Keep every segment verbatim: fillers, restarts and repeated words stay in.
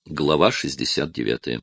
Глава шестьдесят девятая.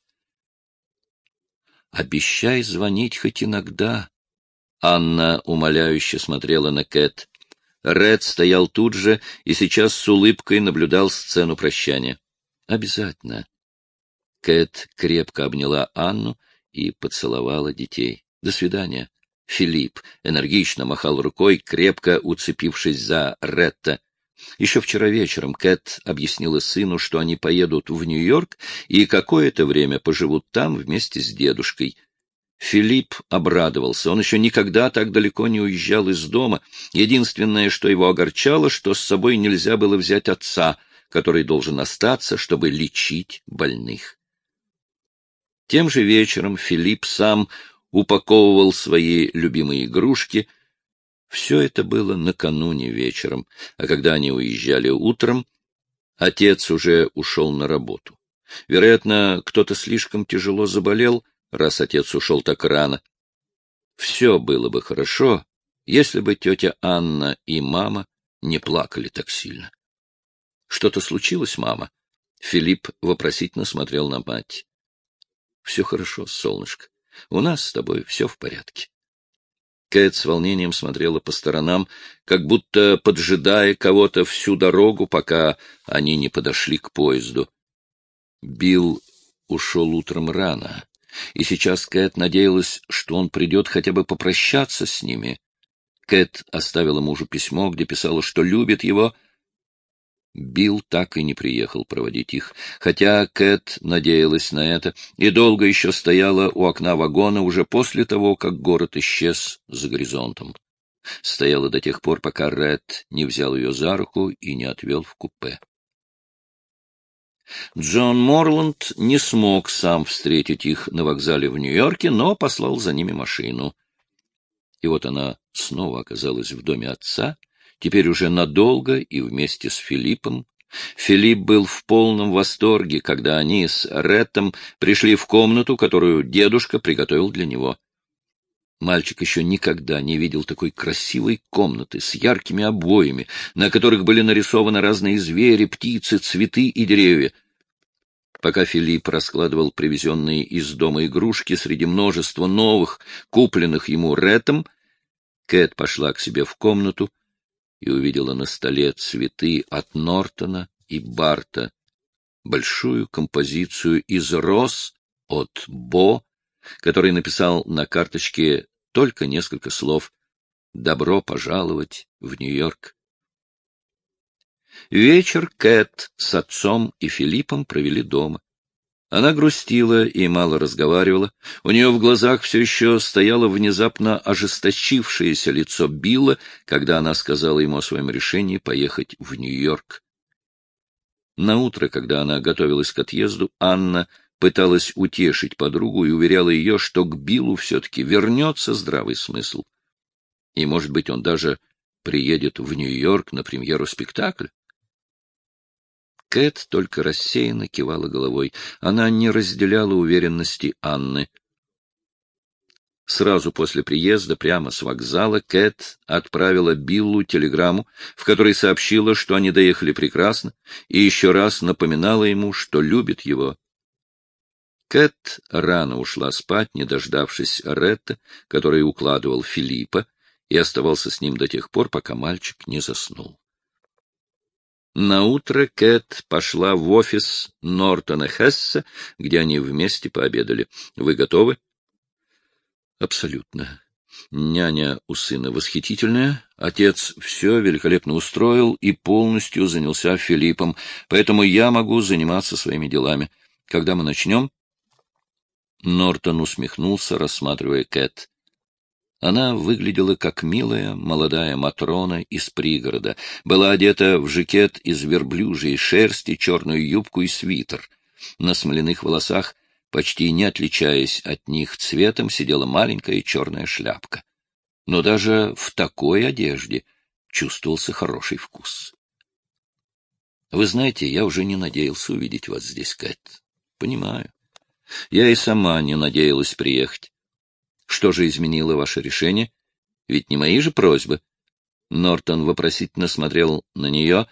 «Обещай звонить хоть иногда». Анна умоляюще смотрела на Кэт. Ред стоял тут же и сейчас с улыбкой наблюдал сцену прощания. «Обязательно». Кэт крепко обняла Анну и поцеловала детей. «До свидания». Филипп энергично махал рукой, крепко уцепившись за Ретта. Еще вчера вечером Кэт объяснила сыну, что они поедут в Нью-Йорк и какое-то время поживут там вместе с дедушкой. Филипп обрадовался. Он еще никогда так далеко не уезжал из дома. Единственное, что его огорчало, что с собой нельзя было взять отца, который должен остаться, чтобы лечить больных. Тем же вечером Филипп сам упаковывал свои любимые игрушки. Все это было накануне вечером, а когда они уезжали утром, отец уже ушел на работу. Вероятно, кто-то слишком тяжело заболел, раз отец ушел так рано. Все было бы хорошо, если бы тетя Анна и мама не плакали так сильно. — Что-то случилось, мама? Филипп вопросительно смотрел на мать. — Все хорошо, солнышко. У нас с тобой все в порядке. Кэт с волнением смотрела по сторонам, как будто поджидая кого-то всю дорогу, пока они не подошли к поезду. Билл ушел утром рано, и сейчас Кэт надеялась, что он придет хотя бы попрощаться с ними. Кэт оставила мужу письмо, где писала, что любит его. Билл так и не приехал проводить их, хотя Кэт надеялась на это и долго еще стояла у окна вагона уже после того, как город исчез за горизонтом. Стояла до тех пор, пока Ред не взял ее за руку и не отвел в купе. Джон Морланд не смог сам встретить их на вокзале в Нью-Йорке, но послал за ними машину. И вот она снова оказалась в доме отца, теперь уже надолго и вместе с Филиппом. Филипп был в полном восторге, когда они с Реттом пришли в комнату, которую дедушка приготовил для него. Мальчик еще никогда не видел такой красивой комнаты с яркими обоями, на которых были нарисованы разные звери, птицы, цветы и деревья. Пока Филипп раскладывал привезенные из дома игрушки среди множества новых, купленных ему Реттом, Кэт пошла к себе в комнату и увидела на столе цветы от Нортона и Барта, большую композицию из роз от Бо, который написал на карточке только несколько слов «Добро пожаловать в Нью-Йорк». Вечер Кэт с отцом и Филиппом провели дома. Она грустила и мало разговаривала. У нее в глазах все еще стояло внезапно ожесточившееся лицо Билла, когда она сказала ему о своем решении поехать в Нью-Йорк. Наутро, когда она готовилась к отъезду, Анна пыталась утешить подругу и уверяла ее, что к Биллу все-таки вернется здравый смысл. И, может быть, он даже приедет в Нью-Йорк на премьеру спектакля. Кэт только рассеянно кивала головой. Она не разделяла уверенности Анны. Сразу после приезда, прямо с вокзала, Кэт отправила Биллу телеграмму, в которой сообщила, что они доехали прекрасно, и еще раз напоминала ему, что любит его. Кэт рано ушла спать, не дождавшись Ретта, который укладывал Филиппа, и оставался с ним до тех пор, пока мальчик не заснул. Наутро Кэт пошла в офис Нортона Хесса, где они вместе пообедали. Вы готовы? Абсолютно. Няня у сына восхитительная. Отец все великолепно устроил и полностью занялся Филиппом, поэтому я могу заниматься своими делами. Когда мы начнем? Нортон усмехнулся, рассматривая Кэт. Она выглядела как милая молодая Матрона из пригорода, была одета в жакет из верблюжьей шерсти, черную юбку и свитер. На смоляных волосах, почти не отличаясь от них цветом, сидела маленькая черная шляпка. Но даже в такой одежде чувствовался хороший вкус. — Вы знаете, я уже не надеялся увидеть вас здесь, Кэт. — Понимаю. Я и сама не надеялась приехать. Что же изменило ваше решение? Ведь не мои же просьбы. Нортон вопросительно смотрел на нее.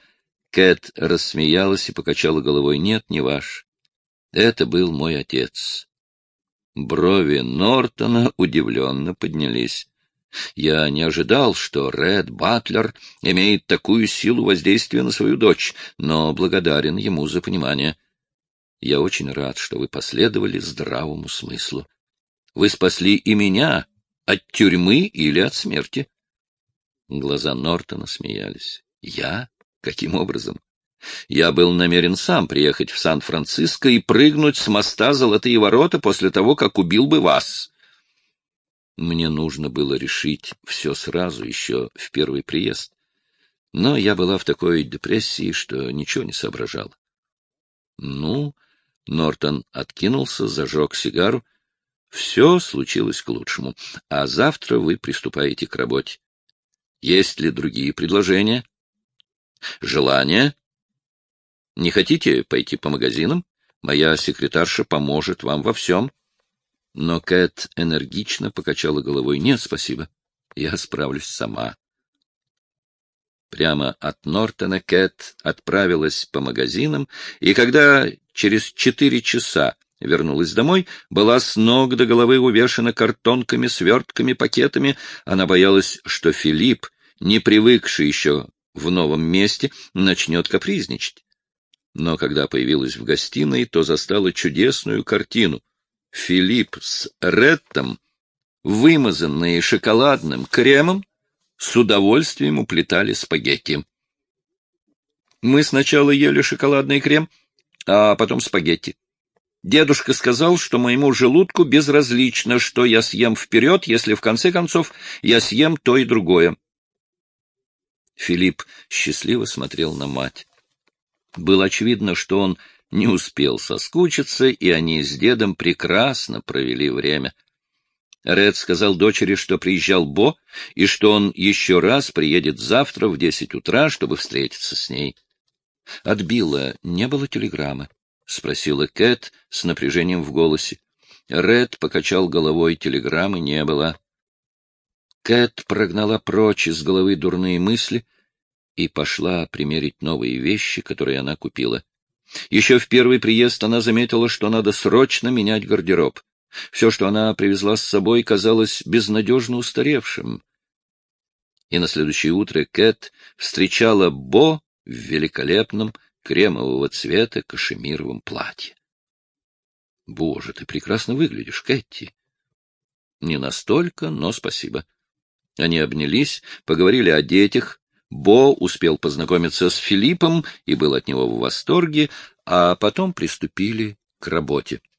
Кэт рассмеялась и покачала головой. Нет, не ваш. Это был мой отец. Брови Нортона удивленно поднялись. Я не ожидал, что Ред Батлер имеет такую силу воздействия на свою дочь, но благодарен ему за понимание. Я очень рад, что вы последовали здравому смыслу. Вы спасли и меня от тюрьмы или от смерти. Глаза Нортона смеялись. Я? Каким образом? Я был намерен сам приехать в Сан-Франциско и прыгнуть с моста Золотые ворота после того, как убил бы вас. Мне нужно было решить все сразу, еще в первый приезд. Но я была в такой депрессии, что ничего не соображала. Ну, Нортон откинулся, зажег сигару. Все случилось к лучшему, а завтра вы приступаете к работе. Есть ли другие предложения? Желания? Не хотите пойти по магазинам? Моя секретарша поможет вам во всем. Но Кэт энергично покачала головой. Нет, спасибо. Я справлюсь сама. Прямо от Нортона Кэт отправилась по магазинам, и когда через четыре часа вернулась домой, была с ног до головы увешана картонками, свертками, пакетами. Она боялась, что Филипп, не привыкший еще в новом месте, начнет капризничать. Но когда появилась в гостиной, то застала чудесную картину. Филипп с Реттом, вымазанные шоколадным кремом, с удовольствием уплетали спагетти. Мы сначала ели шоколадный крем, а потом спагетти. Дедушка сказал, что моему желудку безразлично, что я съем вперед, если в конце концов я съем то и другое. Филипп счастливо смотрел на мать. Было очевидно, что он не успел соскучиться, и они с дедом прекрасно провели время. Ред сказал дочери, что приезжал Бо, и что он еще раз приедет завтра в десять утра, чтобы встретиться с ней. — От Билла не было телеграммы? — спросила Кэт с напряжением в голосе. Ред покачал головой, телеграммы не было. Кэт прогнала прочь из головы дурные мысли и пошла примерить новые вещи, которые она купила. Еще в первый приезд она заметила, что надо срочно менять гардероб. Все, что она привезла с собой, казалось безнадежно устаревшим. И на следующее утро Кэт встречала Бо в великолепном кремового цвета кашемировом платье. — Боже, ты прекрасно выглядишь, Кэти. — Не настолько, но спасибо. Они обнялись, поговорили о детях. Бо успел познакомиться с Филиппом и был от него в восторге, а потом приступили к работе.